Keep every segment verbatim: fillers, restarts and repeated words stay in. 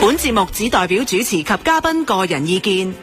本節目只代表主持及嘉賓個人意見。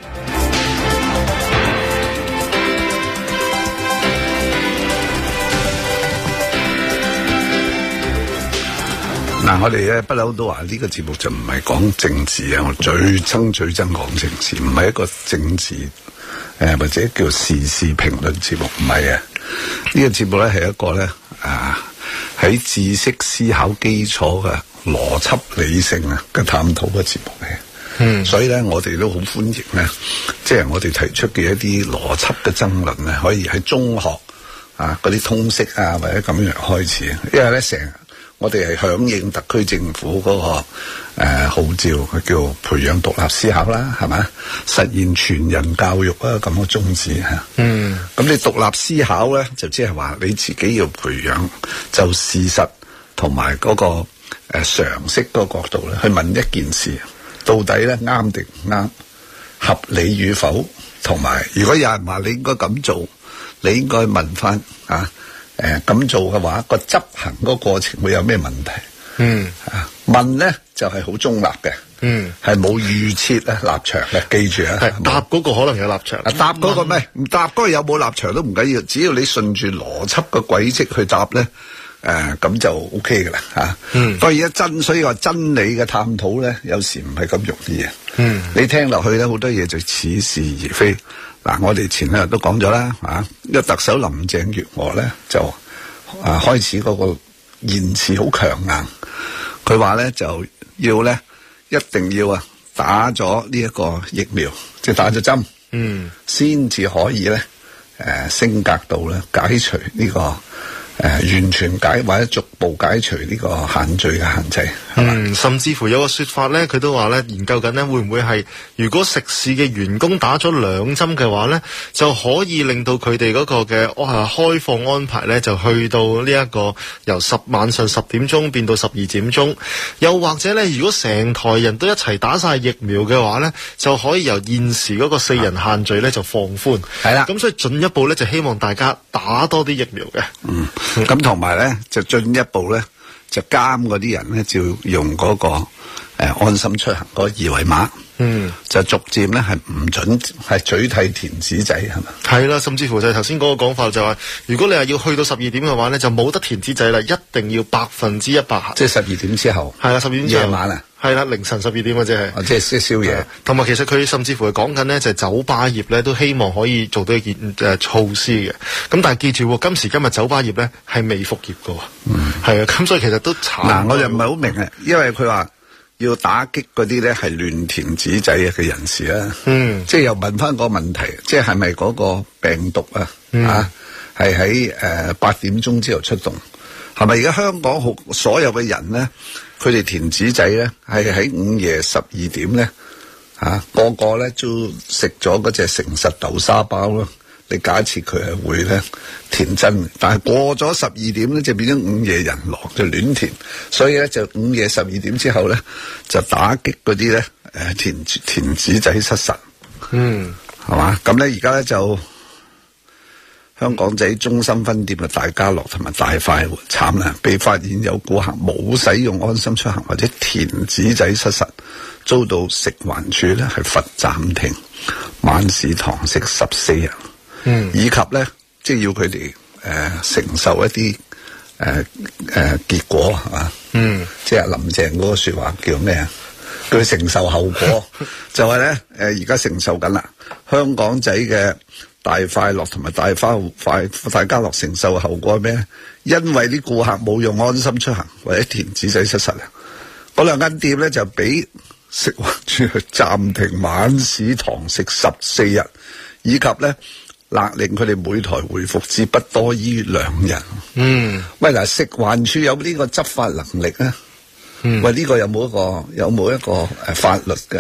嗱，我哋咧不嬲都話呢個節目就唔係講政治啊，我最憎最憎講政治，唔係一個政治誒、呃、或者叫時事評論節目，唔係啊。呢、這個節目咧係一個咧啊喺知識思考基礎嘅邏輯理性啊嘅探討嘅節目嚟。嗯，所以咧我哋都好歡迎咧，即係我哋提出嘅一啲邏輯嘅爭論咧，可以喺中學啊嗰啲通識啊或者咁樣開始，因為咧成日我哋係響應特區政府嗰、那個誒、呃、號召，佢叫培養獨立思考啦，係咪？實現全人教育啊，咁嘅宗旨吓。嗯，咁你獨立思考咧，就即係話你自己要培養就事實同埋嗰個誒、呃、常識嗰個角度咧，去問一件事到底咧啱定唔啱，合理與否，同埋如果有人話你應該咁做，你應該問翻啊。誒，咁做嘅話，個執行嗰個過程會有咩問題？嗯，啊，問咧就係、是、好中立嘅，嗯，係冇預設咧立場嘅，記住啊。係答嗰個可能有立場， 啊、答嗰個咩？唔答嗰個有冇立場都唔緊要，只要你順住邏輯嘅軌跡去答咧，誒、呃，咁就 O K 噶啦，吓。嗯，當然一真，所以話真理嘅探討咧，有時唔係咁容易嘅。嗯，你聽落去咧，好多嘢就似是而非。嗱，我哋前兩日都講咗啦，啊，因為特首林鄭月娥咧就啊開始嗰個言辭好強硬，佢話咧就要咧一定要啊打咗呢一個疫苗，即係打咗針，嗯，先至可以咧誒升格到咧解除呢個。誒、呃，完全解或者逐步解除呢個限聚嘅限制， 嗯，甚至乎有個說法咧，佢都話咧研究緊咧會唔會係如果食肆嘅員工打咗兩針嘅話咧，就可以令到佢哋嗰個嘅啊開放安排咧就去到呢一個由十晚上十點鐘變到十二點鐘，又或者咧如果成台人都一齊打晒疫苗嘅話咧，就可以由現時嗰個四人限聚咧就放寬，係啦，咁所以進一步咧就希望大家打多啲疫苗嘅， 嗯。咁同埋咧，就進一步咧，就監嗰啲人咧，就用嗰、那個誒、呃、安心出行嗰個二維碼，嗯，就逐漸咧係唔准係取締填紙仔，係咪？ 係啦，甚至乎就係頭先嗰個講法就係、是，如果你係要去到十二點嘅話咧，就冇得填紙仔啦，一定要百分之一百， 即係十二點之後， 係啦，十二點之後夜晚啊。 係啦，凌晨十二點嘅啫係， 哦，即係食宵夜。 同埋其實佢甚至乎係講緊呢，就係酒吧業咧都希望可以做到一件誒、呃、措施嘅。咁但係記住，今時今日酒吧業咧係未復業嘅。嗯，係啊，咁所以其實都慘。 嗱，我就唔係好明啊，因為佢話要打擊嗰啲咧係亂填紙仔嘅人士啊。嗯，即係又問翻個問題，即係係咪嗰個病毒啊？嗯、啊，係喺誒八點鐘之後出動，係咪而家香港好所有嘅人咧？佢哋填紙仔咧，係喺午夜十二點咧，啊個個咧都食咗嗰隻誠實豆沙包咯。你假設佢係會咧填真，但係過咗十二點咧就變咗午夜人狼，就亂填。所以咧就午夜十二點之後咧就打擊嗰啲咧誒填填紙仔失實。嗯，係嘛？咁咧而家咧就。香港仔中心分店嘅大家樂同埋大快活慘啦，被發現有顧客冇使用安心出行或者填紙仔失實，遭到食環署咧係罰暫停晚市堂食十四日，嗯，以及咧即係要佢哋誒承受一啲誒誒結果係嘛，嗯，即係林鄭嗰個說話叫咩啊？佢承受後果就係咧誒而家承受緊啦，香港仔嘅。大快樂同埋大花快大家樂承受嘅後果係咩？因為啲顧客冇用安心出行或者填紙仔失實啊，嗰兩間店咧就俾食環署去暫停晚市堂食十四日，以及咧勒令佢哋每台回復至不多於兩人。嗯，喂嗱，食環署有呢個執法能力啊？嗯，喂呢、這個有冇一個有冇一個誒法律嘅？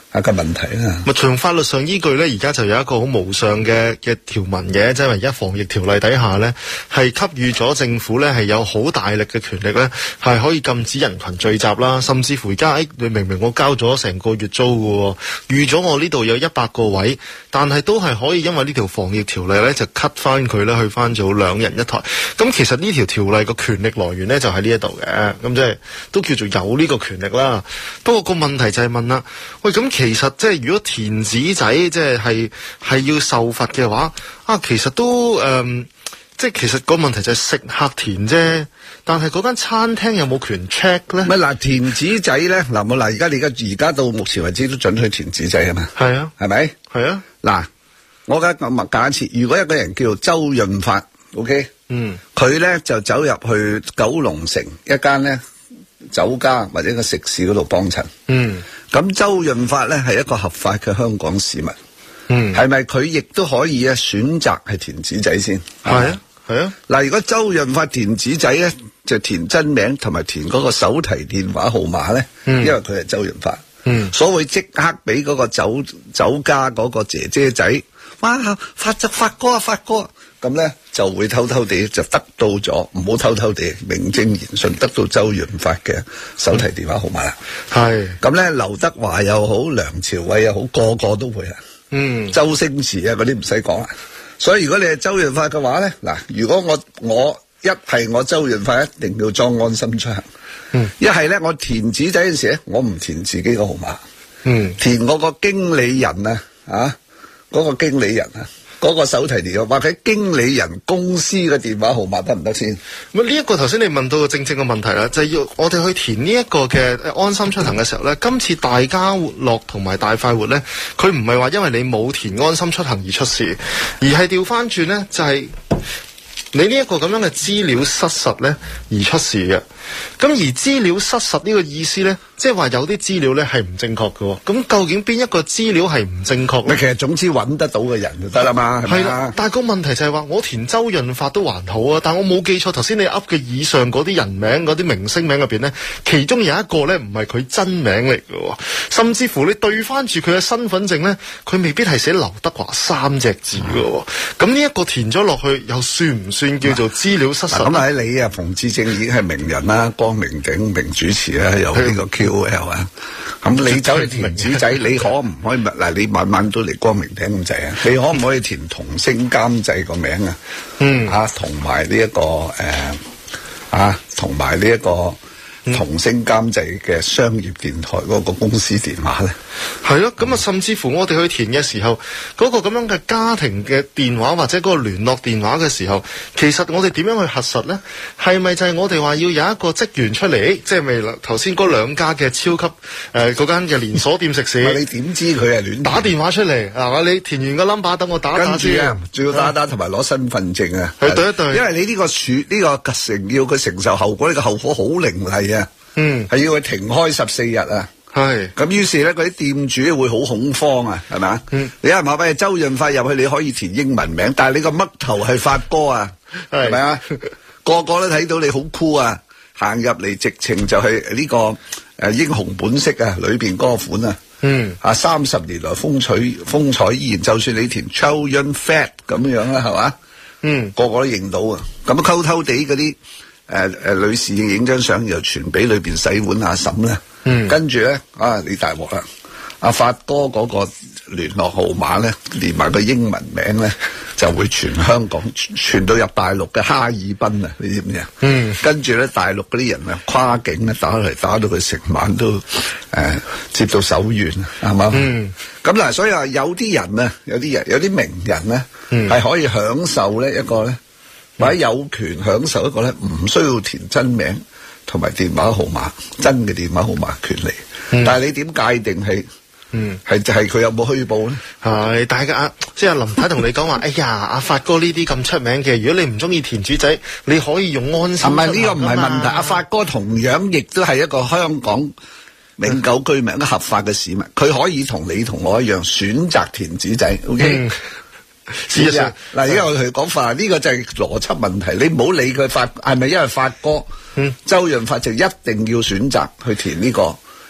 啊個問題啊。 咪從法律上依據咧，而家就有一個好無上嘅嘅條文嘅，即係而家防疫條例底下咧，係給予咗政府咧係有好大力嘅權力咧，係可以禁止人群聚集啦，甚至乎而家誒你明明我交咗成個月租嘅，預咗我呢度有一百個位，但係都係可以因為呢條防疫條例咧就 cut 翻佢咧去翻做兩人一台。咁其實呢條條例個權力來源咧就喺呢一度嘅，咁即係都叫做有呢個權力啦。不過個問題就係問啦，喂咁其實即係如果填紙仔即係係係要受罰嘅話，啊其實都誒、嗯，即係其實個問題就係食客填啫，但係嗰間餐廳有冇權 check 咧？ 咪嗱填紙仔咧，嗱冇嗱而家你而家而家到目前為止都准許填紙仔啊嘛， 係啊， 係咪？係啊， 嗱我而家咁假設，如果一個人叫做周潤發 ，OK， 嗯，佢咧就走入去九龍城一間咧酒家或者個食肆嗰度幫襯，嗯。咁周潤發咧係一個合法嘅香港市民，嗯，係咪佢亦都可以啊選擇係填紙仔先？係啊，係啊。嗱，如果周潤發填紙仔咧，就填真名同埋填嗰個手提電話號碼咧，嗯，因為佢係周潤發，嗯，所以即刻俾嗰個酒酒家嗰個姐姐仔，哇，發就發哥啊，發哥。咁咧就會偷偷地就得到咗，唔好偷偷地名正言順得到周潤發嘅手提電話號碼啦。係咁咧，劉德華又好，梁朝偉又好，個個都會啦。嗯，周星馳啊嗰啲唔使講啦。所以如果你係周潤發嘅話咧，嗱，如果我我一係我周潤發一定要裝安心出行。嗯，一係咧我填紙仔嗰陣時咧，我唔填自己個號碼。嗯，填我個經理人啊，啊，嗰個經理人啊。嗰個手提電話或者經理人公司嘅電話號碼得唔得先？ 咁呢一個頭先你問到嘅正正嘅問題啦，就係要我哋去填呢一個嘅安心出行嘅時候咧，今次大家樂同埋大快活咧，佢唔係話因為你冇填安心出行而出事，而係調翻轉咧就係、是。你呢一個咁樣嘅資料失實咧而出事嘅，咁而資料失實呢個意思咧，即係話有啲資料咧係唔正確嘅。咁究竟邊一個資料係唔正確咧？ 其實總之揾得到嘅人就得啦嘛，係啦。但係個問題就係話，我填周潤發都還好啊，但我冇記錯頭先你噏嘅以上嗰啲人名、嗰啲明星名入邊咧，其中有一個咧唔係佢真名嚟嘅，甚至乎你對翻住佢嘅身份證咧，佢未必係寫劉德華三隻字嘅。咁呢一個填咗落去，又算唔算叫做資料失實？ 咁喺你啊，馮智政已經係名人啦，光明頂名主持啦，有呢個 Q O L 啊。咁你走去填紙仔，你可唔可以嗱？你晚晚都嚟光明頂咁滯啊？你可唔可以填同聲監製個名啊？嗯，啊，同埋呢一個誒，啊，同埋呢一個。同聲監製嘅商業電台嗰個公司電話咧， 係咯，咁啊，甚至乎我哋去填嘅時候，嗰、那個咁樣嘅家庭嘅電話或者嗰個聯絡電話嘅時候，其實我哋點樣去核實咧？係咪就係我哋話要有一個職員出嚟，即係咪頭先嗰兩家嘅超級誒嗰間嘅連鎖店食肆？ 你點知佢係亂打電話出嚟係嘛？你填完個 number 等我打打住啊，仲要打打同埋攞身份證啊， 去對一對。 因為你呢個處呢、這個承要佢承受後果，呢、這個後果好凌厲啊。嗯，係要佢停開十四日啊，係咁，於是咧嗰啲店主會好恐慌啊，係咪啊？嗯，你係咪話周潤發入去，你可以填英文名，但係你個嘜頭係發哥啊，係咪啊？個個都睇到你好酷啊，行入嚟直情就係呢個誒英雄本色啊，裏邊嗰個款啊，嗯，啊三十年來風采風采依然，就算你填 Chow Fat 咁樣啦，係嘛？嗯，個個都認到啊，咁偷偷地嗰啲。誒、呃、誒、呃，女士影張相又傳俾裏邊洗碗阿嬸咧，嗯，跟住咧啊，你大鑊啦！阿發哥嗰個聯絡號碼咧，連埋個英文名咧，就會傳香港，傳到入大陸嘅哈爾濱啊！你知唔知啊？嗯，跟住咧，大陸嗰啲人啊，跨境咧打嚟打到佢成晚都誒、呃、接到手軟，係嘛？嗯，咁嗱，所以話有啲人啊，有啲人有啲名人咧，係、嗯、可以享受咧一個咧。或者有權享受一個咧，唔需要填真名同埋電話號碼，真嘅電話號碼權利。嗯、但係你點界定係？嗯，係就係佢有冇虛報咧？ 係，但係阿即係林太同你講話，哎呀，阿發哥呢啲咁出名嘅，如果你唔中意填紙仔，你可以用安心出行。唔係呢個唔係問題，阿發哥同樣亦都係一個香港永久居民，一個合法嘅市民，佢可以同你同我一樣選擇填紙仔。O K。嗯事實上，嗱，而家我同佢講法，呢、這個就係邏輯問題。你唔好理佢發係咪因為發哥，嗯，周潤發就一定要選擇去填呢、這個誒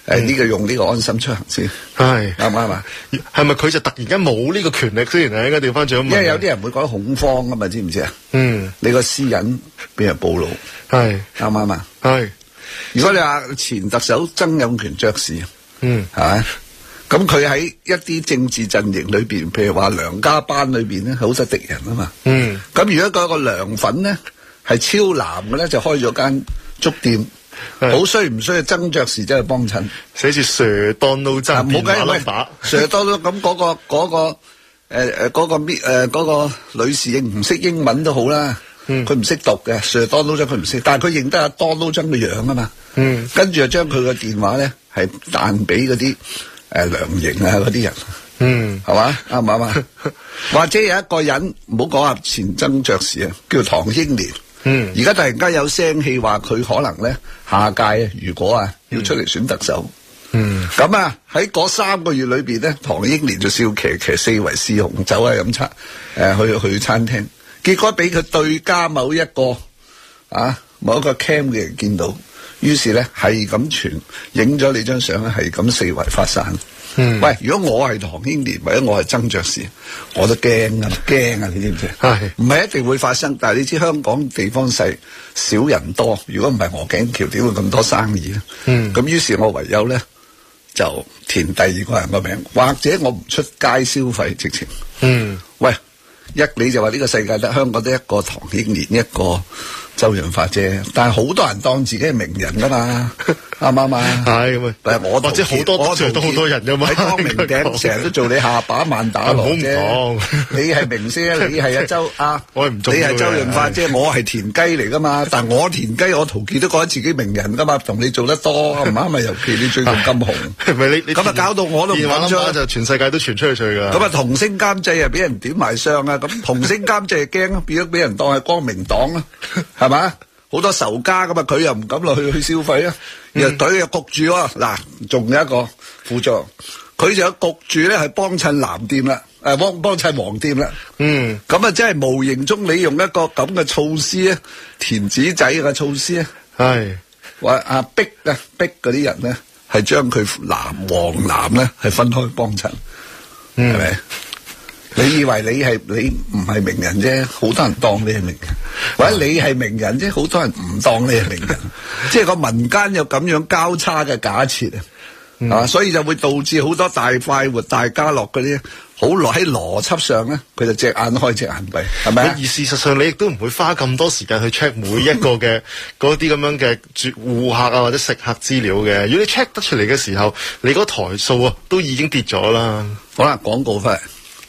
誒呢個用呢個安心出行先， 係啱唔啱啊？ 係咪佢就突然間冇呢個權力先啊？應該調翻轉咁問。 因為有啲人會覺得恐慌啊嘛，知唔知啊？ 嗯， 你個私隱俾人暴露， 係啱唔啱啊？ 係。 如果你話前特首曾蔭權爵士， 嗯， 係咪？咁佢喺一啲政治陣營裏邊，譬如話梁家班裏邊咧，好多敵人啊嘛。嗯。咁如果嗰個梁粉咧係超藍嘅咧，就開咗間粥店，好衰唔衰？曾爵士真係幫襯， 寫住 Sir Donald 曾電話 number Sir Donald 咁嗰個嗰個誒誒嗰個搣誒嗰個女侍應唔識英文都好啦。佢唔識讀嘅 Sir Donald 曾佢唔識，但係佢認得阿 Donald 曾嘅樣啊嘛。嗯。跟住就將佢個電話咧係彈俾嗰啲。誒，梁營啊，嗰啲人，嗯，係嘛，啱唔啱啊？或者有一個人，唔好講下前曾爵士啊，叫唐英年，嗯，而家突然間有聲氣話佢可能咧下屆啊，如果啊要出嚟選特首，嗯，咁啊喺嗰三個月裏邊咧，唐英年就笑騎騎四圍試紅酒啊，飲茶，誒去去餐廳，結果俾佢對家某一個啊某一個 cam 嘅人見到。於是咧係咁傳，影咗你張相咧係咁四圍發散。嗯，喂，如果我係唐英年或者我係曾爵士，我都驚啊，驚啊！你知唔知？係唔係一定會發生？但係你知香港地方細，少人多。如果唔係鵝頸橋，點會咁多生意咧？嗯，咁於是我唯有咧就填第二個人個名，或者我唔出街消費，直情。嗯，喂，一你就話呢個世界得香港得一個唐英年，一個周潤發啫，但係好多人當自己係名人噶嘛，啱唔啱啊？係咁啊，但係我或者好多我都好多人噶嘛，喺光明頂成日都做你下把萬打羅啫。你係明星，你係阿周啊，我係唔做，你係周潤發啫，我係田雞嚟噶嘛。但係我田雞，我陶傑都覺得自己名人噶嘛，同你做得多唔啱咪？尤其你最近咁紅，係咪你咁啊搞到我都唔緊張，就全世界都傳出去噶。咁啊，童星監製啊，俾人點埋相啊，咁童星監製驚啊，變咗俾人當係光明黨啊，係嘛？好多仇家噶嘛，佢又唔敢落去去消費啊，又佢又焗住喎。嗱，仲有一個副作用，佢就有焗住咧，係幫襯藍店啦，誒幫幫襯黃店啦。嗯，咁啊，真係無形中你用一個咁嘅措施咧，填紙仔嘅措施咧，係話啊逼啊逼嗰啲人咧，係將佢藍黃藍咧係分開幫襯，係咪？你以為你係你唔係名人啫，好多人當你係名人，或者你係名人啫，好多人唔當你係名人，即係個民間有咁樣交叉嘅假設啊，嗯、啊，所以就會導致好多大快活、大家樂嗰啲，好耐喺邏輯上咧，佢就隻眼開隻眼閉，係咪？而事實上，你亦都唔會花咁多時間去 check 每一個嘅嗰啲咁樣嘅顧客啊或者食客資料嘅。如果你 check 得出嚟嘅時候，你嗰台數啊都已經跌咗啦。好啦，廣告翻嚟。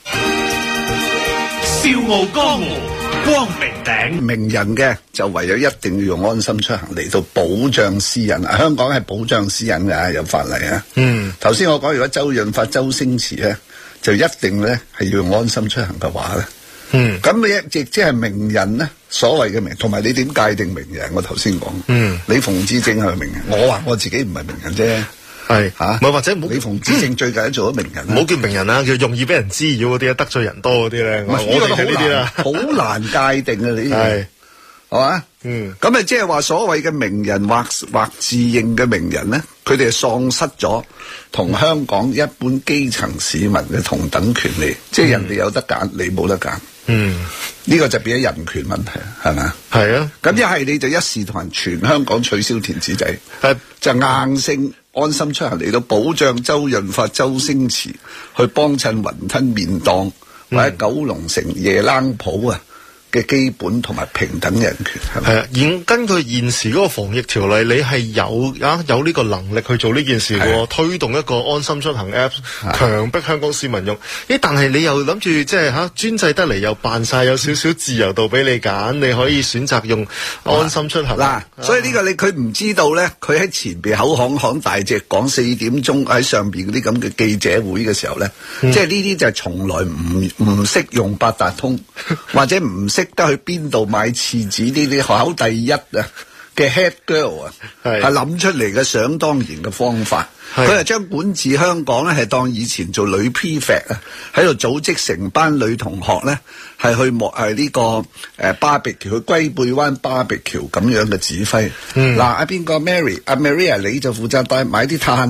笑傲江湖，光明頂。 名人嘅就唯有一定要用安心出行嚟到保障私隱啊！香港係保障私隱嘅，有法例啊。嗯，頭先我講，如果周潤發、周星馳咧，就一定咧係要用安心出行嘅話咧。嗯，咁你亦即係名人咧，所謂嘅名，同埋你點界定名人？我頭先講，嗯，你馮智政係咪名人？我話我自己唔係名人啫。係吓，唔係或者唔好。你馮智政最近都做咗名人，唔好叫名人啦，叫容易俾人滋擾嗰啲啊，得罪人多嗰啲咧。我哋睇呢啲啦，好難界定啊！你係係嘛？嗯，咁啊，即係話所謂嘅名人或或自認嘅名人咧，佢哋係喪失咗同香港一般基層市民嘅同等權利，即係人哋有得揀，你冇得揀。嗯，呢個就變咗人權問題，係咪？係啊。咁一係你就一視同仁，全香港取消填紙仔，係就硬性安心出行嚟到保障周潤發、周星馳去幫襯雲吞麵檔、嗯、或者九龍城夜冷鋪啊嘅基本同埋平等人權，係咪？係啊，現根據現時嗰個防疫條例，你係有啊有呢個能力去做呢件事嘅，推動一個安心出行 Apps， 強迫香港市民用。咦？但係你又諗住即係吓專制得嚟，又扮晒有少少自由度俾你揀，你可以選擇用安心出行。嗱、啊，所以呢個你佢唔知道咧，佢喺前邊口行行大隻講四點鐘喺上邊嗰啲咁嘅記者會嘅時候咧，嗯、即係呢啲就係從來唔唔識用八達通或者唔識。識得去邊度買廁紙呢啲考第一啊嘅 head girl 啊，係諗出嚟嘅想當然嘅方法。佢係將管治香港咧係當以前做女 prefect 啊，喺度組織成班女同學咧係去莫係呢個誒巴比橋去龜背灣巴比橋咁樣嘅指揮。嗱、嗯，阿邊個 Mary 阿 Maria 你就負責帶買啲炭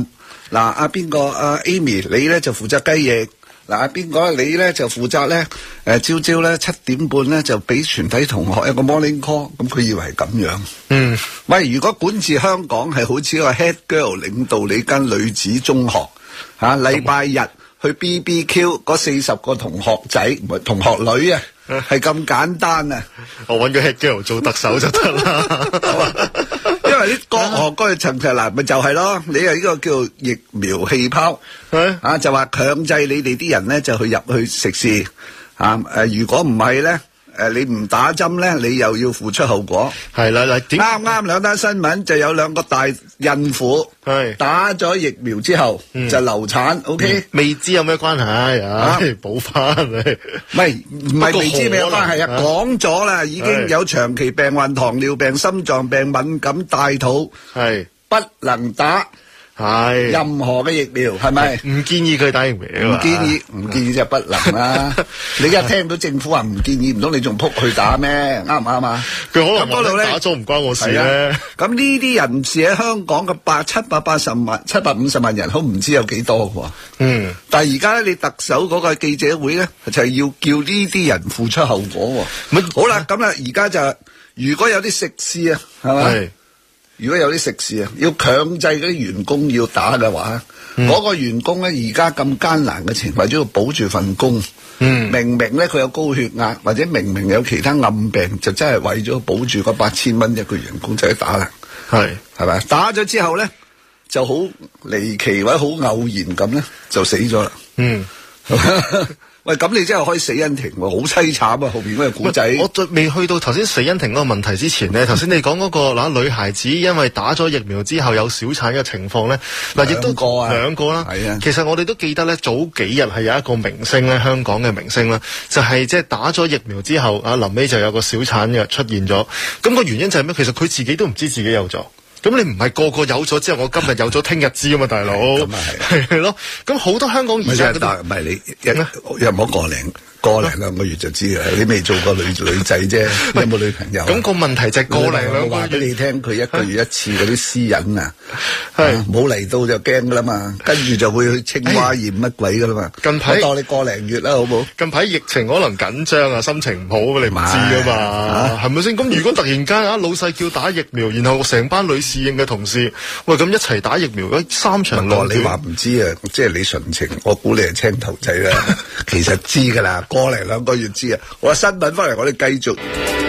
嗱，阿邊個阿 Amy 你咧就負責雞翼，嗱阿邊個你咧就負責咧誒朝朝咧七點半咧就俾全體同學一個 morning call， 咁佢以為係咁樣。 嗯， 喂，如果管治香港係好似一個 head girl 領導你間女子中學嚇，禮拜日去 B B Q 嗰四十個同學仔唔係同學女啊，係咁簡單啊！ 我揾個 head girl 做特首就得啦。 因為啲各學各嘅層層嗱，咪就係咯，你係呢個叫疫苗氣泡啊，就話強制你哋啲人咧就去入去食肆啊誒，如果唔係咧。誒，你唔打針咧，你又要付出後果。 係啦，嗱，點啱啱兩單新聞就有兩個大孕婦係打咗疫苗之後、嗯、就流產 ，OK？、嗯、 未知有咩關係啊？補翻你， 唔係唔係未知咩有關係啊？講咗啦，已經有長期病患、糖尿病、心臟病、敏感、大肚，係不能打。係任何嘅疫苗係咪？ 唔建議佢打疫苗。 唔建議，唔建議就不能啦。你一聽到政府話唔建議，唔通你仲撲去打咩？啱唔啱啊？ 佢可能嗰度咧打咗唔關我事咧。 咁呢啲人士喺香港嘅八七百八十萬、七百五十萬人口唔知有幾多喎？嗯。但係而家咧，你特首嗰個記者會咧，就係要叫呢啲人付出後果喎。好啦，咁啊，而家就如果有啲食肆啊，係咪？如果有啲食肆啊，要強制嗰啲員工要打嘅話，嗰、嗯嗰個員工咧而家咁艱難嘅情況，為咗要保住份工，嗯、明明咧佢有高血壓，或者明明有其他暗病，就真係為咗保住嗰八千蚊一個員工就去打啦。係係咪？打咗之後咧，就好離奇或者好偶然咁咧，就死咗啦。嗯。喂，咁你真係可以死因庭喎，好凄慘啊！後邊嗰個古仔， 我未去到頭先死因庭嗰個問題之前呢，頭先你講嗰、嗰個嗱女孩子因為打咗疫苗之後有小產嘅情況咧，嗱亦都個啊兩個啦，係啊，其實我哋都記得咧，早幾日係有一個明星咧，香港嘅明星啦，就係即係打咗疫苗之後啊，臨尾就有個小產嘅出現咗，咁、個原因就係咩？其實佢自己都唔知自己有咗。咁你唔係個個有咗之後，我今日有咗，聽日知啊嘛，大佬。咁啊係。係咯，咁好多香港而家都唔係你一又冇個零個零兩個月就知啦。你未做過女女仔啫，有冇女朋友？咁個問題就係個零兩個月。話俾你聽，佢一個月一次嗰啲私隱啊，冇嚟到就驚噶啦嘛，跟住就會去青蛙驗乜鬼噶啦嘛。近排我當你個零月啦，好冇？近排疫情可能緊張啊，心情唔好，你唔知噶嘛，係咪先？咁如果突然間啊，老細叫打疫苗，然後成班女侍應嘅同事，喂咁一齊打疫苗，三場兩段。你話唔知啊，即係你純情，我估你係青頭仔啦。其實知噶啦，過嚟兩個月知啊。我新聞翻嚟，我哋繼續。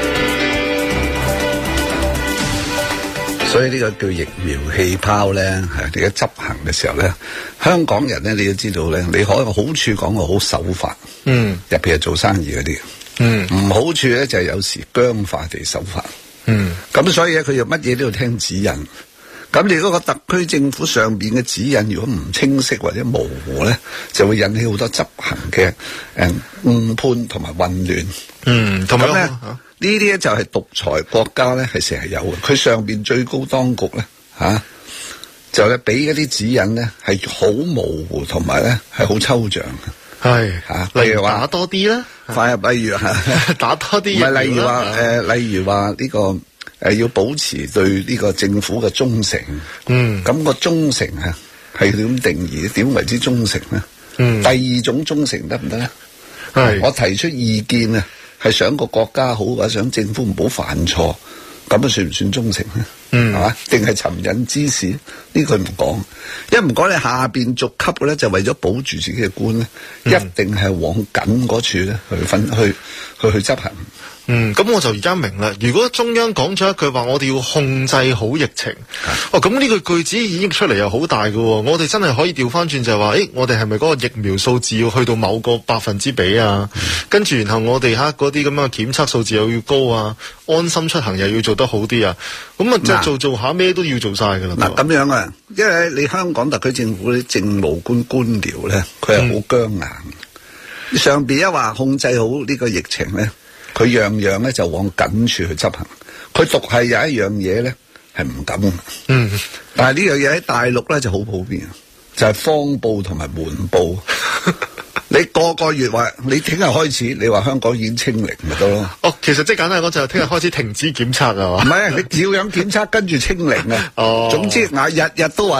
所以呢個叫疫苗氣泡咧，係你一執行嘅時候咧，香港人咧，你要知道咧，你可以好處講個好守法，嗯，入邊係做生意嗰啲，嗯，唔好處咧就係有時僵化地守法。嗯，咁所以咧，佢又乜嘢都要聽指引。咁你嗰個特區政府上邊嘅指引，如果唔清晰或者模糊咧，就會引起好多執行嘅誒誤判同埋混亂。嗯，同埋咧呢啲咧就係獨裁國家咧係成日有嘅。佢上邊最高當局咧吓、啊，就咧俾嗰啲指引咧係好模糊，同埋咧係好抽象嘅。係吓、啊，例如話打多啲啦，快入例如吓打多啲。唔係例如話誒、呃，例如話呢、這個誒、呃、要保持對呢個政府嘅忠誠。嗯，咁個忠誠啊係點定義？點為之忠誠咧？嗯，第二種忠誠得唔得咧？係我提出意見啊，係想個國家好，或者想政府唔好犯錯，咁啊算唔算忠誠咧？嗯，係嘛？定係尋釁滋事？呢句唔講，一唔講你下邊逐級嘅咧，就為咗保住自己嘅官咧、嗯，一定係往緊嗰處咧去分去去去執行。嗯，咁我就而家明啦。如果中央講咗一句話，我哋要控制好疫情，哦，咁呢句句子演繹出嚟又好大嘅。我哋真係可以調翻轉就係話，誒，我哋係咪嗰個疫苗數字要去到某個百分之比啊？嗯、跟住然後我哋吓嗰啲咁樣嘅檢測數字又要高啊，安心出行又要做得好啲啊。咁啊，即係做做下咩都要做晒噶啦。嗱，咁樣啊，因為你香港特區政府啲政務官官僚咧，佢係好僵硬。嗯、上邊一話控制好呢個疫情咧。佢樣樣咧就往緊處去執行，佢獨係有一樣嘢咧係唔敢。嗯，但係呢樣嘢喺大陸咧就好普遍，就係、是、謊報同埋瞞報。你個個月話你聽日開始，你話香港已經清零咪得咯？哦，其實即係簡單講就係聽日開始停止檢測啊嘛。唔係，你照樣檢測跟住清零啊。哦，總之嗱日日都話零。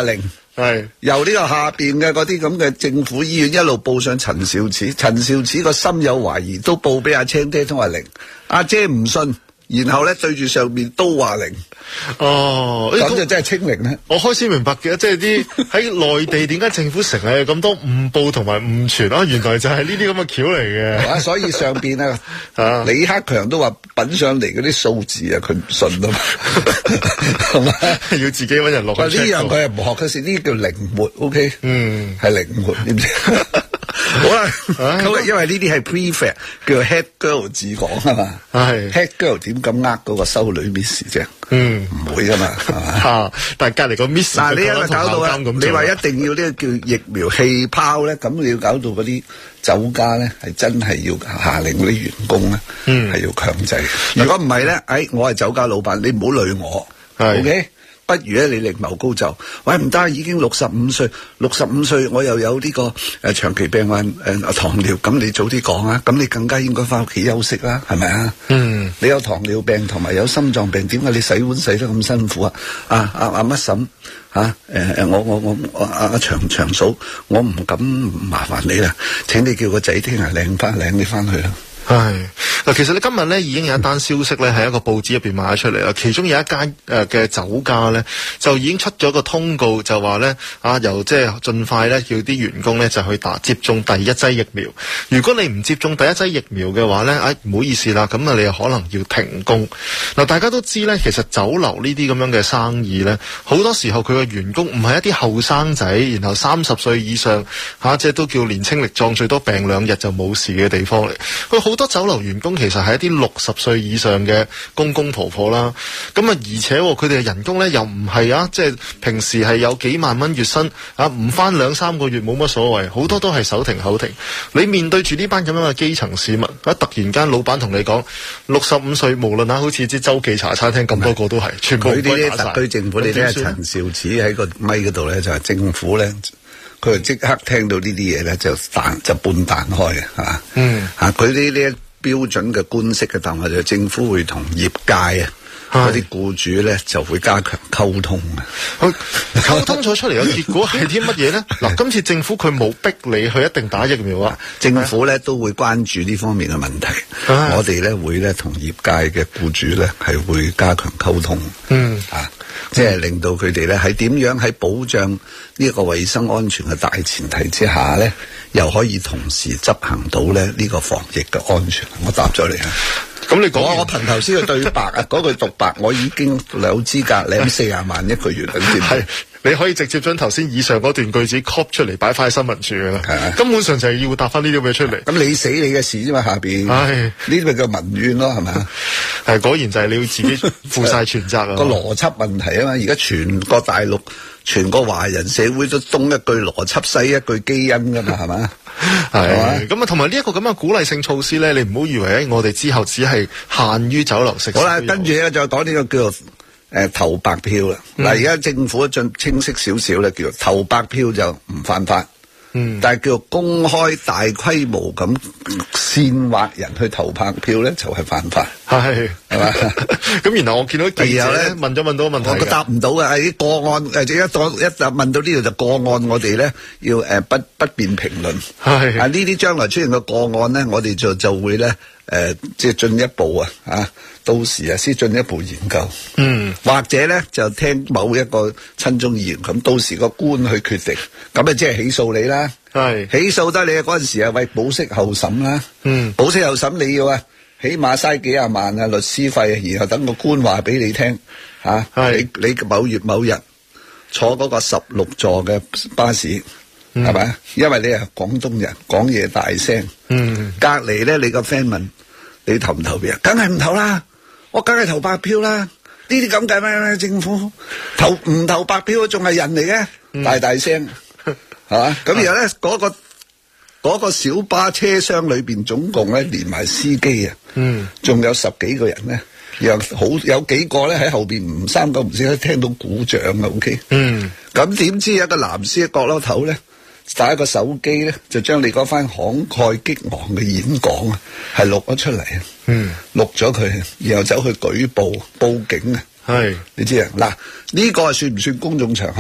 係由呢個下邊嘅嗰啲咁嘅政府醫院一路報上陳肇始，陳肇始個心有懷疑，都報俾阿青爹同阿玲，阿姐唔信，然後咧對住上面都話零。 哦， 咁就真係清零咧。 我開始明白嘅，即係啲喺內地點解政府成日有咁多誤報同埋誤傳啊？原來就係呢啲咁嘅橋嚟嘅。 啊，所以上邊啊，啊李克強都話品上嚟嗰啲數字啊，佢唔信啊嘛，係嘛？ 要自己揾人落去。 呢樣佢係唔學嘅事，呢啲叫靈活 ，OK？嗯，係靈活，知唔知？好啦，咁因為呢啲係 prefect 叫 head girl 自講啊嘛，係 head girl 點咁呃嗰個修女 miss 啫？嗯，唔會噶嘛，係嘛？嚇！但係隔離個 miss 嗱，你因為搞到啊，你話一定要呢個叫疫苗氣泡咧，咁你要搞到嗰啲酒家咧係真係要下令嗰啲員工咧，係要強制。如果唔係咧，誒，我係酒家老闆，你唔好累我，OK？不如咧，你另謀高就，喂唔得，已經六十五歲，六十五歲我又有呢、這個誒、呃、長期病患誒、呃、糖尿，咁你早啲講啊，咁你更加應該翻屋企休息啦，係咪啊？嗯，你有糖尿病同埋有心臟病，點解你洗碗洗得咁辛苦啊？啊啊啊乜嬸嚇誒誒，我我我阿阿長長嫂，我唔敢麻煩你啦，請你叫個仔聽日領翻領你翻去啦。 係嗱，其實你今日咧已經有一單消息咧喺一個報紙入邊賣咗出嚟啦。其中有一間誒嘅酒家咧就已經出咗個通告，就話咧啊，由即係盡快咧叫啲員工咧就去打接種第一劑疫苗。如果你唔接種第一劑疫苗嘅話咧，哎唔好意思啦，咁啊你又可能要停工。嗱，大家都知咧，其實酒樓呢啲咁樣嘅生意咧，好多時候佢嘅員工唔係一啲後生仔，然後三十歲以上嚇、啊，即係都叫年青力壯，最多病兩日就冇事嘅地方嚟。佢好多酒樓員工其實係一啲六十歲以上嘅公公婆婆啦，咁啊而且佢哋嘅人工咧又唔係啊，即係平時係有幾萬蚊月薪啊，唔翻兩三個月冇乜所謂，好多都係手停口停。你面對住呢班咁樣嘅基層市民，啊突然間老闆同你講六十五歲，無論啊好似啲周記茶餐廳咁多個都係，全部佢啲特區政府，你睇下陳肇始喺個咪嗰度咧，就係政府咧。佢就即刻聽到呢啲嘢咧，就彈就半彈開嘅，係嘛？嗯，嚇佢呢啲標準嘅官式嘅答案就政府會同業界啊嗰啲僱主咧就會加強溝通嘅。 溝通咗出嚟嘅結果係啲乜嘢咧？嗱，今次政府佢冇逼你去一定打疫苗啊， 政府咧都會關注呢方面嘅問題。我哋咧會咧同業界嘅僱主咧係會加強溝通。嗯，啊。即係令到佢哋咧喺點樣喺保障呢個衛生安全嘅大前提之下咧，又可以同時執行到咧呢個防疫嘅安全。我答咗你啊！咁你講我我憑頭先嘅對白啊，嗰句獨白我已經有資格領四十萬一個月啦，知唔知？ 你可以直接將頭先以上嗰段句子 copy 出嚟擺翻喺新聞處㗎啦，根本上就係要答翻呢啲嘢出嚟。 咁你死你嘅事啫嘛，下邊，呢啲咪叫民怨咯，係咪啊？ 係果然就係你要自己負晒全責啊！ 個邏輯問題啊嘛，而家全個大陸、全個華人社會都東一句邏輯西一句基因㗎嘛，係嘛？ 係咁啊，同埋呢一個咁嘅鼓勵性措施咧，你唔好以為我哋之後只係限於酒樓食。 好啦，跟住咧再講呢個叫做。誒、呃，投白票啦！嗱、嗯，而家政府進清晰少少咧，叫做投白票就唔犯法，嗯，但係叫做公開大規模咁煽惑人去投白票咧，就係、是、犯法，係係嘛？咁然後我見到記者咧問咗問到個問題，我答唔到嘅，係啲個案誒，一當一答問到呢度就個案，我哋咧要誒、呃、不不便評論，係啊呢啲將來出現嘅個案咧，我哋就就會咧。誒、呃，即係進一步啊！啊，到時啊，先進一步研究。嗯，或者咧就聽某一個親中議員咁，到時個官去決定，咁啊即係起訴你啦。係起訴得你嗰陣時啊，為保釋候審啦。嗯，保釋候審你要啊，起碼嘥幾廿萬啊律師費，然後等個官話俾你聽嚇。係你你某月某日坐嗰個十六座嘅巴士。係咪、嗯？因為你係廣東人，講嘢大聲。嗯。隔籬咧，你個 friend 問你投唔投票？梗係唔投啦，我梗係投白票啦。呢啲咁計咩咩？政府投唔投白票仲係人嚟嘅、嗯，大大聲，係嘛？咁然後咧，嗰、那個嗰、那個小巴車廂裏邊總共咧連埋司機啊，嗯，仲有十幾個人咧，又好有幾個咧喺後邊唔三九唔四咧聽到鼓掌啊 ，OK， 嗯，咁點知有一個藍絲嘅角落頭咧？打一個手機咧，就將你嗰番慷慨激昂嘅演講啊，係錄咗出嚟啊，嗯，錄咗佢，然後走去舉報報警啊，係，你知啊，嗱呢、這個係算唔算公眾場合？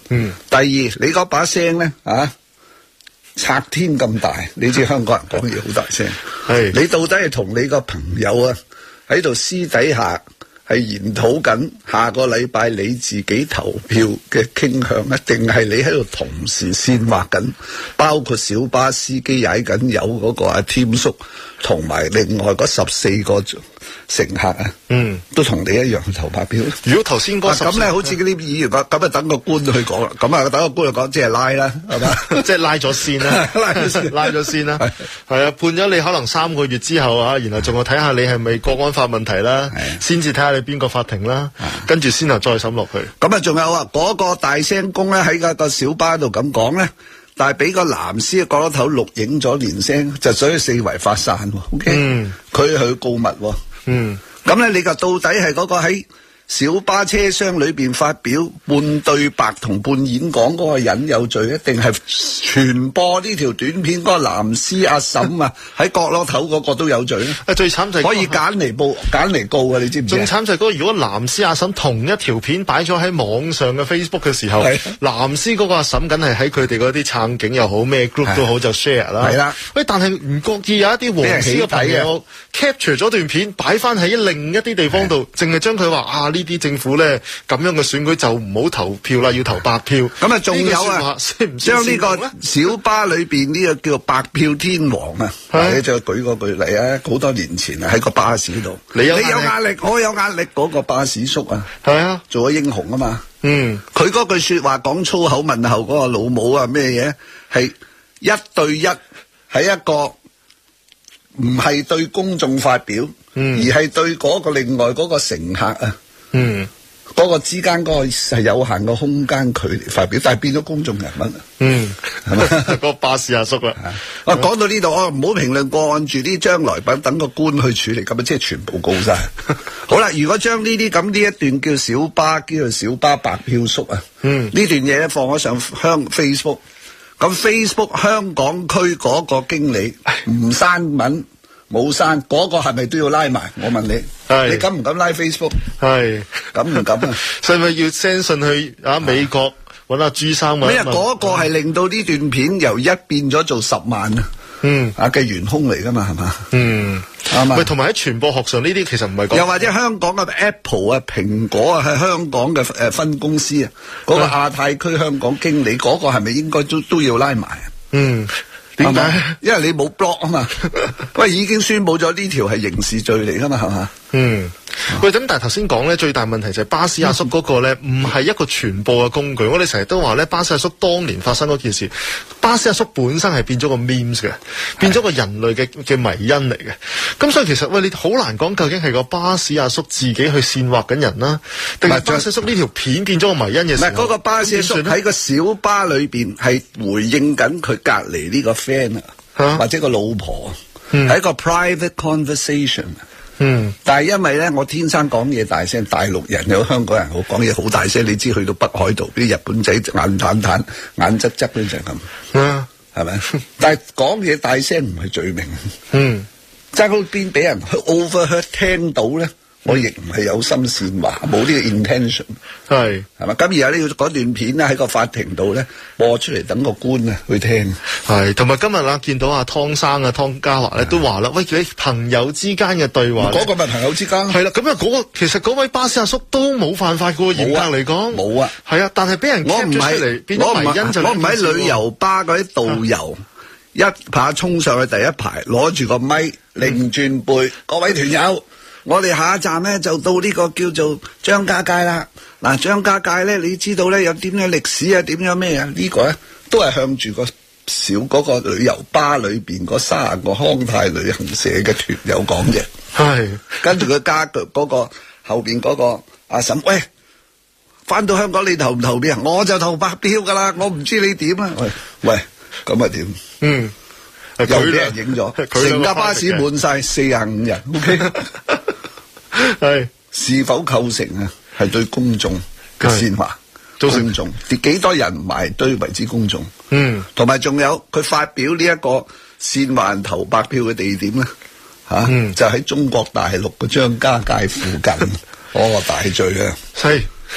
嗯。 第二，你嗰把聲咧啊，拆天咁大，你知香港人講嘢好大聲。 係。 你到底係同你個朋友啊喺度私底下係研討緊下個禮拜你自己投票嘅傾向咧，定係你喺度同時煽惑緊，包括小巴司機踩緊油嗰個阿添叔，同埋另外嗰十四個乘客啊，嗯，都同你一樣去投白票。 如果頭先嗰咁咧，好似嗰啲議員講，咁啊等個官去講啦，咁啊等個官去講，即係拉啦，係嘛， 即係拉咗先啦，拉咗先，拉咗先啦，係啊，判咗你可能三個月之後啊，然後仲要睇下你係咪國安法問題啦，先至睇下你邊個法庭啦，跟住先後再審落去。咁啊，仲有啊，嗰個大聲公咧喺個小巴度咁講咧。但係俾個藍絲嘅角落頭錄影咗連聲，就所以四圍發散喎。O K，佢去告密喎。嗯，咁咧你就到底係嗰個喺小巴車廂裏邊發表半對白同半演講嗰個人有罪，一定係傳播呢條短片嗰個藍絲阿嬸啊喺角落頭嗰個都有罪咧？啊，最慘就係可以揀嚟報揀嚟告啊！你知唔知？最慘就係嗰個如果藍絲阿嬸同一條片擺咗喺網上嘅 Facebook 嘅時候，藍絲嗰個阿嬸梗係喺佢哋嗰啲撐警又好咩 group 都好就 share 啦。係啦，喂，但係唔覺意有一啲黃絲嘅朋友 capture 咗段片擺翻喺另一啲地方度，淨係將佢話啊呢啲政府咧咁樣嘅選舉就唔好投票啦，要投白票。咁啊，仲有啊，將呢個小巴裏邊呢個叫做白票天王啊，你就舉個舉例啊，好多年前啊喺個巴士度，你有壓力，我有壓力，嗰個巴士叔啊，係啊，做咗英雄啊嘛。嗯，佢嗰句說話講粗口問候嗰個老母啊咩嘢，係一對一，係一個唔係對公眾發表，嗯、而係對嗰個另外嗰個乘客啊，嗯，嗰個之間嗰個係有限嘅空間距離發表，但係變咗公眾人物啊，嗯，係嘛，個巴士阿叔啦。啊，講到呢度，我唔好評論個案住啲將來品，等個官去處理，咁啊，即係全部告晒。好啦，如果將呢啲咁呢一段叫小巴，叫做小巴白票叔啊，嗯，呢段嘢咧放咗上香 Facebook。咁 Facebook 香港區嗰個經理唔刪文冇刪，嗰個係咪都要拉埋？我問你，你敢唔敢拉 Facebook？ 係敢唔敢啊？所以咪要 send 信去啊美國揾阿朱生問？咩啊？嗰個係令到呢段片由一變咗做十萬啊！嗯，啊嘅元兇嚟噶嘛，係嘛？嗯，啱嘛。喂，同埋喺傳播學上呢啲其實唔係講。又或者香港嘅 Apple 啊、蘋果啊，喺香港嘅誒分公司啊，嗰個亞太區香港經理嗰個係咪應該都都要拉埋啊？嗯，點解？因為你冇 block 啊嘛。喂，已經宣佈咗呢條係刑事罪嚟噶嘛，係嘛？嗯。喂，咁但係頭先講咧，最大問題就係巴士阿叔嗰個咧，唔係一個傳播嘅工具。我哋成日都話咧，巴士阿叔當年發生嗰件事，巴士阿叔本身係變咗個 memes 嘅，變咗個人類嘅嘅迷因嚟嘅。咁所以其實喂，你好難講究竟係個巴士阿叔自己去煽惑緊人啦，定係巴士阿叔呢條片變咗個迷因嘅時候？唔係嗰個巴士阿叔喺個小巴裏邊係回應緊佢隔離呢個 friend 啊，或者個老婆，係、嗯、一個 private conversation。嗯，但係因為咧，我天生講嘢大聲，大陸人有香港人好講嘢好大聲，你知去到北海道啲日本仔眼淡淡、眼側側咧就係咁，嗯，係咪？但係講嘢大聲唔係罪名，嗯，即係嗰邊俾人去 overheard 聽到咧。我亦唔係有心煽惑，冇呢個 intention， 係係嘛？咁而家呢個嗰段片咧喺個法庭度咧播出嚟，等個官啊去聽。係，同埋今日啦，見到阿湯生啊湯家驊咧都話啦，喂，你朋友之間嘅對話，嗰個咪朋友之間？係啦，咁啊嗰個其實嗰位巴士阿叔都冇犯法噶，嚴格嚟講冇啊。係啊，但係俾人 capture 出嚟，變咗迷因就我唔喺旅遊巴嗰啲導遊一下衝上去第一排，攞住個咪擰轉背，各位團友。我哋下一站咧就到呢個叫做張家界啦。嗱，張家界咧，你知道咧有點樣歷史啊？點樣咩啊？呢個咧都係向住個小嗰個旅遊巴裏邊嗰三十個康泰旅行社嘅團友講嘅。係，跟住佢加腳嗰個後邊嗰個阿嬸，喂，翻到香港你投唔投票啊？我就投白票噶啦，我唔知你點啊？喂喂，咁啊點？嗯，又俾人影咗，成架巴士滿晒四十五人。O K。係是否構成啊？係對公眾嘅煽惑，公眾幾多人埋堆為之公眾？嗯，同埋仲有佢發表呢一個煽惑人投白票嘅地點咧，吓、啊嗯、就喺中國大陸嘅張家界附近，嗰個大罪啊！係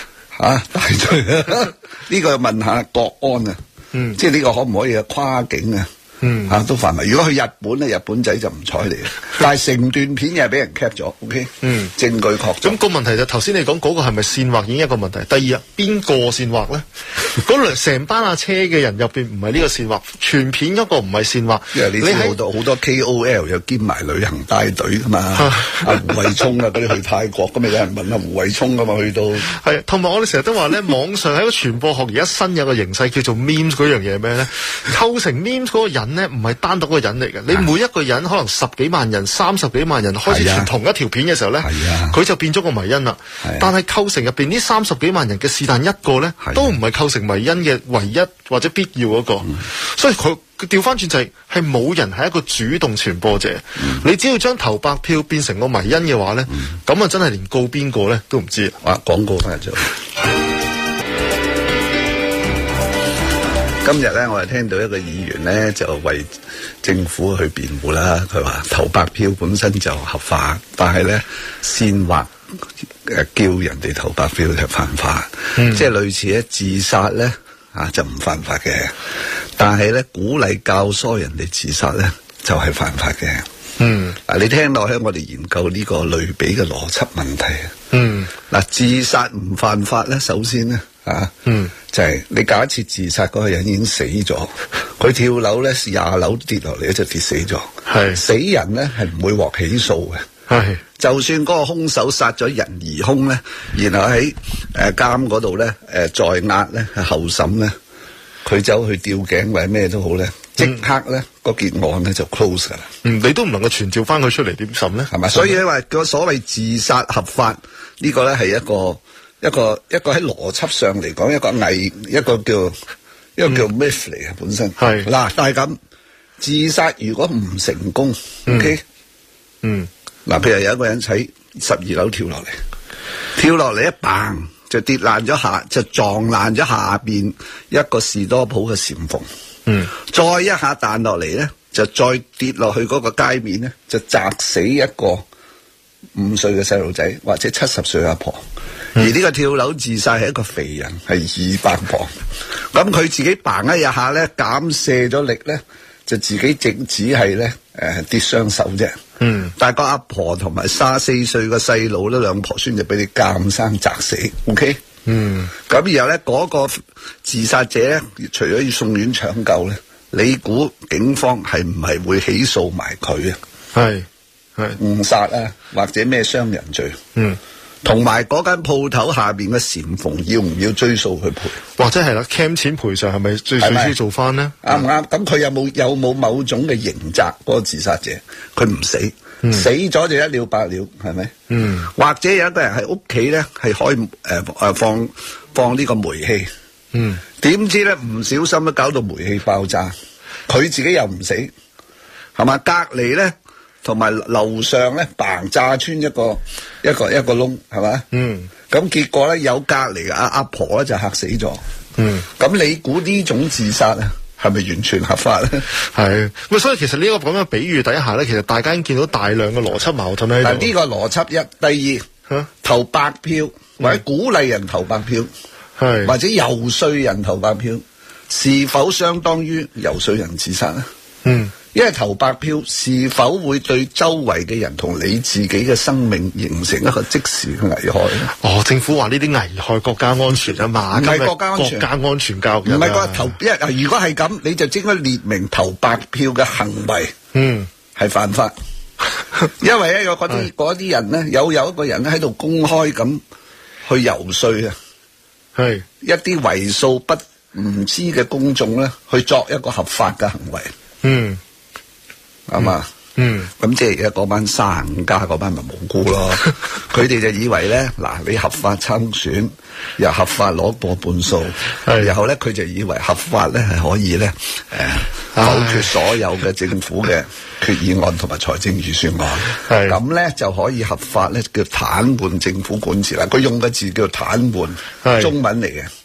啊大罪啊！呢個問下國安啊，嗯，即係呢個可唔可以啊跨境啊？嗯，吓、啊、都犯埋。如果去日本咧，日本仔就唔睬你。但係成段片又係俾人 cap 咗 ，OK？嗯，證據確鑿。 咁個問題就頭先你講嗰個係咪煽惑已經一個問題。第二啊，邊個煽惑咧？嗰成班阿車嘅人入邊唔係呢個煽惑，全片嗰個唔係煽惑。 因為你知好多好多 K O L 又兼埋旅行帶隊噶嘛。阿胡慧聰啊，嗰啲去泰國咁咪有人問阿胡慧聰噶嘛，去到係。同埋我哋成日都話咧，網上喺個傳播學而家新有個形勢叫做 memes 嗰樣嘢咩咧？構成 memes 嗰個人咧，唔係單獨個人嚟嘅。你每一個人可能十幾萬人、三十幾萬人開始傳同一條片嘅時候咧，佢就變咗個迷因啦。但係構成入邊呢三十幾萬人嘅是但一個咧，都唔係構成迷因嘅唯一或者必要嗰個。嗯、所以佢佢調翻轉就係係冇人係一個主動傳播者。嗯、你只要將投白票變成個迷因嘅話咧，咁啊、嗯、真係連告邊個咧都唔知。 啊，廣告翻嚟就。今日咧，我係聽到一個議員咧，就為政府去辯護啦。佢話投白票本身就合法，但係咧煽惑誒叫人哋投白票就犯法，嗯、即係類似咧自殺咧啊就唔犯法嘅，但係咧鼓勵教唆人哋自殺咧就係、是、犯法嘅。嗯，嗱你聽落去，我哋研究呢個類比嘅邏輯問題。嗯，嗱自殺唔犯法咧，首先咧。啊，嗯，就係你假設自殺嗰個人已經死咗，佢跳樓咧廿樓跌落嚟咧就跌死咗，係是死人咧係唔會獲起訴嘅，係是就算嗰個兇手殺咗人疑兇咧，然後喺誒監嗰度咧誒在押咧後審咧，佢走去吊頸或者咩都好咧，即刻咧嗰件案咧就 close 噶啦，嗯，你都唔能夠傳召翻佢出嚟點審咧，係咪？所以你話個所謂自殺合法呢個咧係一個。一個一個喺邏輯上嚟講，一個偽一個叫一個叫 myth 嚟嘅本身係嗱，但係咁自殺如果唔成功、嗯、，OK， 嗯，嗱，譬如有一個人喺十二樓跳落嚟，跳落嚟一嘭就跌爛咗下，就撞爛咗下邊一個士多鋪嘅簷篷，嗯，再一下彈落嚟咧，就再跌落去嗰個街面咧，就砸死一個五歲嘅細路仔或者七十歲阿婆。而呢個跳樓自殺係一個肥人，係二百磅，咁佢自己嘭一下咧，減瀉咗力咧，就自己淨只係咧誒跌傷手啫。嗯，但係個阿婆同埋卅四歲個細路咧，兩婆孫就俾你監生砸死。OK， 嗯，咁然後咧嗰個自殺者咧，除咗要送院搶救咧，你估警方係唔係會起訴埋佢啊？係係誤殺啊，或者咩傷人罪？嗯。同埋嗰間鋪頭下邊嘅簷篷要唔要追訴佢賠？或者係啦 ，cam 錢賠償係咪最少要做翻呢？啱唔啱？咁佢有冇有冇某種嘅刑責？嗰個自殺者佢唔死，嗯、死咗就一了百了，係咪？嗯。或者有一個人喺屋企咧，係可以誒誒、呃、放放呢個煤氣，嗯。點知咧唔小心都搞到煤氣爆炸，佢自己又唔死，係嘛？隔籬咧。同埋樓上咧，嘭炸穿一個一個一個窿，係嘛？嗯。咁結果咧，有隔離嘅阿阿婆咧就嚇死咗。嗯。咁你估呢種自殺啊，係咪完全合法咧？係。咁所以其實呢個咁嘅比喻底下咧，其實大家已經見到大量嘅邏輯矛盾喺度。嗱，呢個邏輯一，第二，嚇投白票或者鼓勵人投白票，係、嗯、或者遊說人投白票，是否相當於遊說人自殺咧？嗯。因為投白票是否會對周圍嘅人同你自己嘅生命形成一個即時嘅危害？哦，政府話呢啲危害國家安全啊嘛，唔係國家安全，國家安全教育唔係個投，因為如果係咁，你就應該列明投白票嘅行為，嗯，係犯法。因為咧有嗰啲嗰啲人咧，有有一個人咧喺度公開咁去游說啊，係一啲為數不唔知嘅公眾咧，去作一個合法嘅行為，嗯。係嘛？嗯，咁即係而家嗰班三十五家嗰班咪無辜咯。佢哋就以為咧，嗱，你合法參選，又合法攞過半數，然後咧佢就以為合法咧係可以咧，誒、呃，否決所有嘅政府嘅決議案同埋財政預算案。係咁咧就可以合法咧叫癱瘓政府管治啦。佢用嘅字叫癱瘓，中文嚟嘅。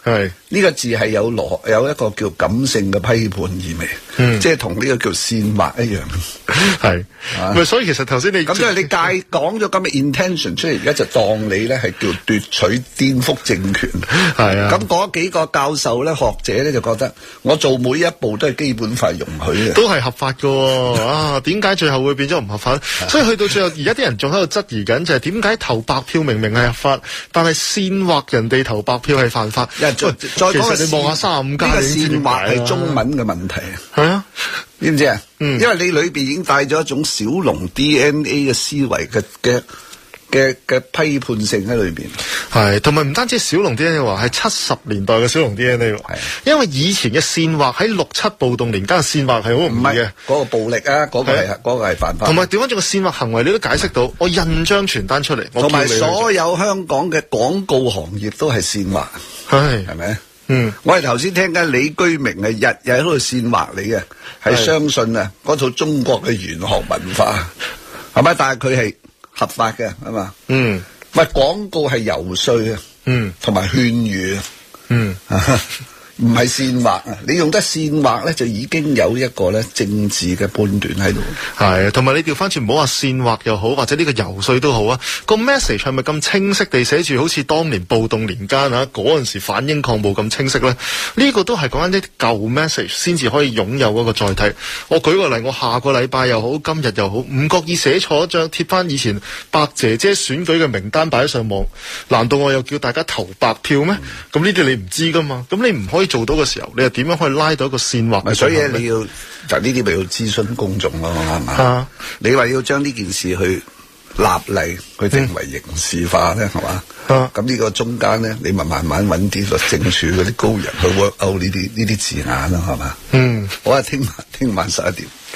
係呢個字係有邏有一個叫感性嘅批判意味， 嗯即係同呢個叫煽惑一樣。 係，咪、啊、所以其實頭先你咁即係你介講咗咁嘅 intention 出嚟，而家就當你咧係叫奪取顛覆政權。 係啊， 咁嗰幾個教授咧、學者咧就覺得我做每一步都係基本法容許嘅， 都係合法嘅喎。啊，點解最後會變咗唔合法？所以去到最後，而家啲人仲喺度質疑緊，就係點解投白票明明係合法，但係煽惑人哋投白票係犯法？ 再再講其實你望下三十五家， 呢個煽惑係中文嘅問題。 係啊， 知唔知啊？ 嗯， 因為你裏邊已經帶咗一種小農 D N A 嘅思維嘅嘅嘅嘅批判性喺裏邊。 係，同埋唔單止小農 D N A 話，係七十年代嘅小農 D N A 喎。係，因為以前嘅煽惑喺六七暴動年間嘅煽惑係好唔易嘅。嗰個暴力啊，嗰、嗰個係嗰、嗰個係犯法。同埋調翻轉個煽惑行為，你都解釋到，我印張傳單出嚟，同埋所有香港嘅廣告行業都係煽惑，係係咪？嗯，我哋頭先聽緊李居明係日日喺度煽惑你嘅，係相信啊嗰套中國嘅玄學文化，係咪？但係佢係合法嘅，係嘛？嗯，喂，廣告係游說啊，嗯，同埋勸喻啊，嗯。唔係煽惑啊！你用得煽惑咧，就已經有一個咧政治嘅判斷喺度。係，同埋你調翻轉，唔好話煽惑又好，或者呢個游說都好啊。個 message 係咪咁清晰地寫住，好似當年暴動年間啊嗰陣時反英抗暴咁清晰咧？呢、呢個都係講緊啲舊 message 先至可以擁有嗰個載體。我舉個例，我下個禮拜又好，今日又好，唔覺意寫錯一張貼翻以前白姐姐選舉嘅名單擺喺上網，難道我又叫大家投白票咩？咁呢啲你唔知噶嘛？咁你唔可以做到嘅時候，你又點樣可以拉到一個煽惑？所以你要就呢啲咪要諮詢公眾咯，係嘛？啊、你話要將呢件事去立例，去定為刑事化咧，係、嗯、嘛？咁呢、啊、個中間咧，你咪慢慢揾啲律政處嗰啲高人去 work out 呢啲呢啲字眼咯，係嘛？嗯，好啊，聽晚聽晚十一點。